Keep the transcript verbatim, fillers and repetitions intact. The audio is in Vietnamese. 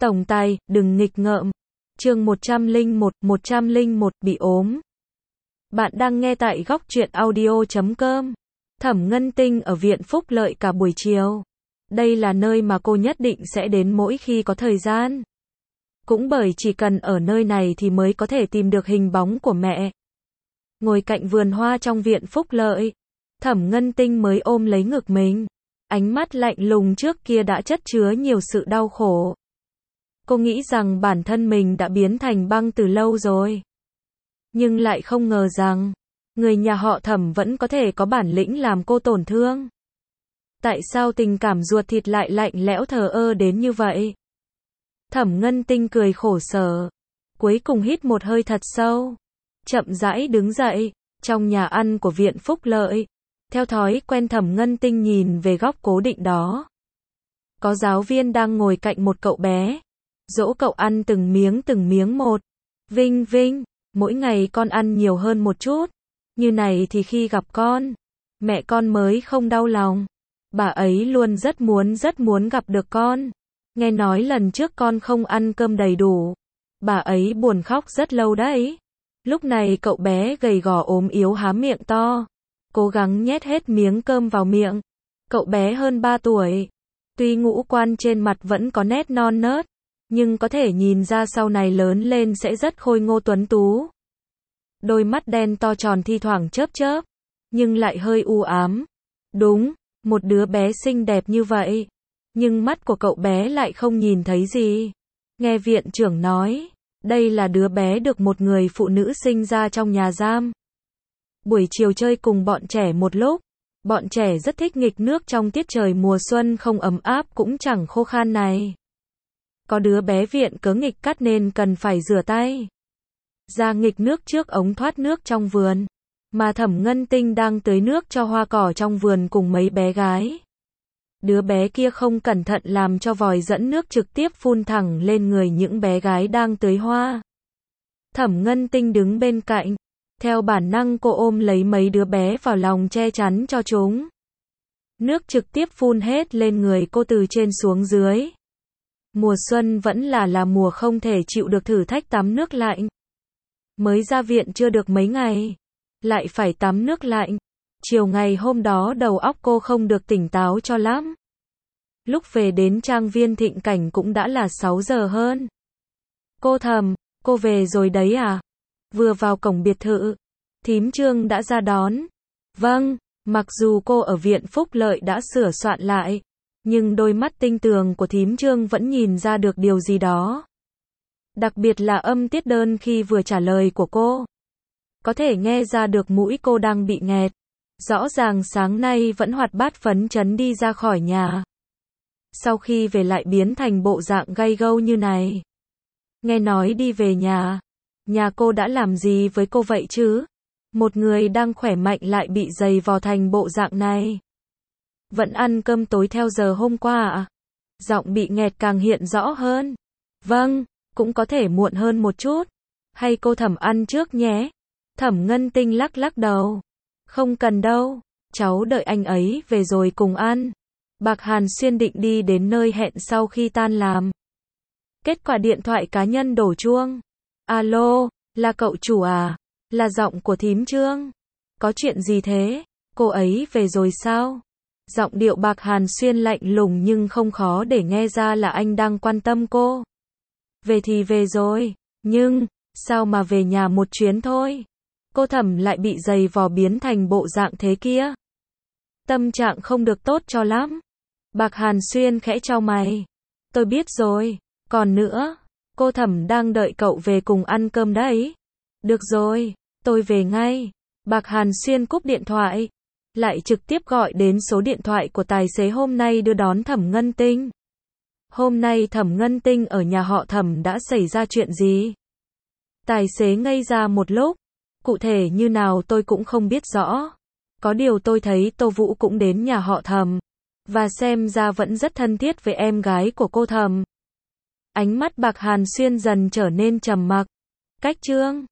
Tổng tài, đừng nghịch ngợm. Chương một trăm lẻ một, một trăm lẻ một bị ốm. Bạn đang nghe tại góc truyện audio chấm com. Thẩm Ngân Tinh ở Viện Phúc Lợi cả buổi chiều. Đây là nơi mà cô nhất định sẽ đến mỗi khi có thời gian. Cũng bởi chỉ cần ở nơi này thì mới có thể tìm được hình bóng của mẹ. Ngồi cạnh vườn hoa trong Viện Phúc Lợi, Thẩm Ngân Tinh mới ôm lấy ngực mình. Ánh mắt lạnh lùng trước kia đã chất chứa nhiều sự đau khổ. Cô nghĩ rằng bản thân mình đã biến thành băng từ lâu rồi. Nhưng lại không ngờ rằng, người nhà họ Thẩm vẫn có thể có bản lĩnh làm cô tổn thương. Tại sao tình cảm ruột thịt lại lạnh lẽo thờ ơ đến như vậy? Thẩm Ngân Tinh cười khổ sở. Cuối cùng hít một hơi thật sâu. Chậm rãi đứng dậy, trong nhà ăn của Viện Phúc Lợi. Theo thói quen Thẩm Ngân Tinh nhìn về góc cố định đó. Có giáo viên đang ngồi cạnh một cậu bé. Dỗ cậu ăn từng miếng từng miếng một. Vinh Vinh, mỗi ngày con ăn nhiều hơn một chút. Như này thì khi gặp con, mẹ con mới không đau lòng. Bà ấy luôn rất muốn rất muốn gặp được con. Nghe nói lần trước con không ăn cơm đầy đủ. Bà ấy buồn khóc rất lâu đấy. Lúc này cậu bé gầy gò ốm yếu há miệng to. Cố gắng nhét hết miếng cơm vào miệng. Cậu bé hơn ba tuổi. Tuy ngũ quan trên mặt vẫn có nét non nớt. Nhưng có thể nhìn ra sau này lớn lên sẽ rất khôi ngô tuấn tú. Đôi mắt đen to tròn thi thoảng chớp chớp. Nhưng lại hơi u ám. Đúng, một đứa bé xinh đẹp như vậy. Nhưng mắt của cậu bé lại không nhìn thấy gì. Nghe viện trưởng nói, đây là đứa bé được một người phụ nữ sinh ra trong nhà giam. Buổi chiều chơi cùng bọn trẻ một lúc. Bọn trẻ rất thích nghịch nước trong tiết trời mùa xuân không ấm áp cũng chẳng khô khan này. Có đứa bé viện cớ nghịch cắt nên cần phải rửa tay. Ra nghịch nước trước ống thoát nước trong vườn. Mà Thẩm Ngân Tinh đang tưới nước cho hoa cỏ trong vườn cùng mấy bé gái. Đứa bé kia không cẩn thận làm cho vòi dẫn nước trực tiếp phun thẳng lên người những bé gái đang tưới hoa. Thẩm Ngân Tinh đứng bên cạnh. Theo bản năng cô ôm lấy mấy đứa bé vào lòng che chắn cho chúng. Nước trực tiếp phun hết lên người cô từ trên xuống dưới. Mùa xuân vẫn là là mùa không thể chịu được thử thách tắm nước lạnh. Mới ra viện chưa được mấy ngày, lại phải tắm nước lạnh. Chiều ngày hôm đó đầu óc cô không được tỉnh táo cho lắm. Lúc về đến trang viên Thịnh Cảnh cũng đã là sáu giờ hơn. Cô Thẩm, cô về rồi đấy à? Vừa vào cổng biệt thự, thím Trương đã ra đón. Vâng, mặc dù cô ở Viện Phúc Lợi đã sửa soạn lại. Nhưng đôi mắt tinh tường của thím Trương vẫn nhìn ra được điều gì đó. Đặc biệt là âm tiết đơn khi vừa trả lời của cô. Có thể nghe ra được mũi cô đang bị nghẹt. Rõ ràng sáng nay vẫn hoạt bát phấn chấn đi ra khỏi nhà. Sau khi về lại biến thành bộ dạng gay gâu như này. Nghe nói đi về nhà. Nhà cô đã làm gì với cô vậy chứ? Một người đang khỏe mạnh lại bị giày vò thành bộ dạng này. Vẫn ăn cơm tối theo giờ hôm qua à? Giọng bị nghẹt càng hiện rõ hơn. Vâng, cũng có thể muộn hơn một chút. Hay cô Thẩm ăn trước nhé. Thẩm Ngân Tinh lắc lắc đầu. Không cần đâu, cháu đợi anh ấy về rồi cùng ăn. Bạc Hàn Xuyên định đi đến nơi hẹn sau khi tan làm. Kết quả điện thoại cá nhân đổ chuông. Alo, là cậu chủ à? Là giọng của thím Trương. Có chuyện gì thế? Cô ấy về rồi sao? Giọng điệu Bạc Hàn Xuyên lạnh lùng nhưng không khó để nghe ra là anh đang quan tâm cô. Về thì về rồi, nhưng, sao mà về nhà một chuyến thôi? Cô Thẩm lại bị giày vò biến thành bộ dạng thế kia. Tâm trạng không được tốt cho lắm. Bạc Hàn Xuyên khẽ chau mày. Tôi biết rồi, còn nữa, cô Thẩm đang đợi cậu về cùng ăn cơm đấy. Được rồi, tôi về ngay. Bạc Hàn Xuyên cúp điện thoại. Lại trực tiếp gọi đến số điện thoại của tài xế hôm nay đưa đón Thẩm Ngân Tinh. Hôm nay Thẩm Ngân Tinh ở nhà họ Thẩm đã xảy ra chuyện gì? Tài xế ngây ra một lúc. Cụ thể như nào tôi cũng không biết rõ. Có điều tôi thấy Tô Vũ cũng đến nhà họ Thẩm. Và xem ra vẫn rất thân thiết với em gái của cô Thẩm. Ánh mắt Bạc Hàn Xuyên dần trở nên trầm mặc. Cách Trương,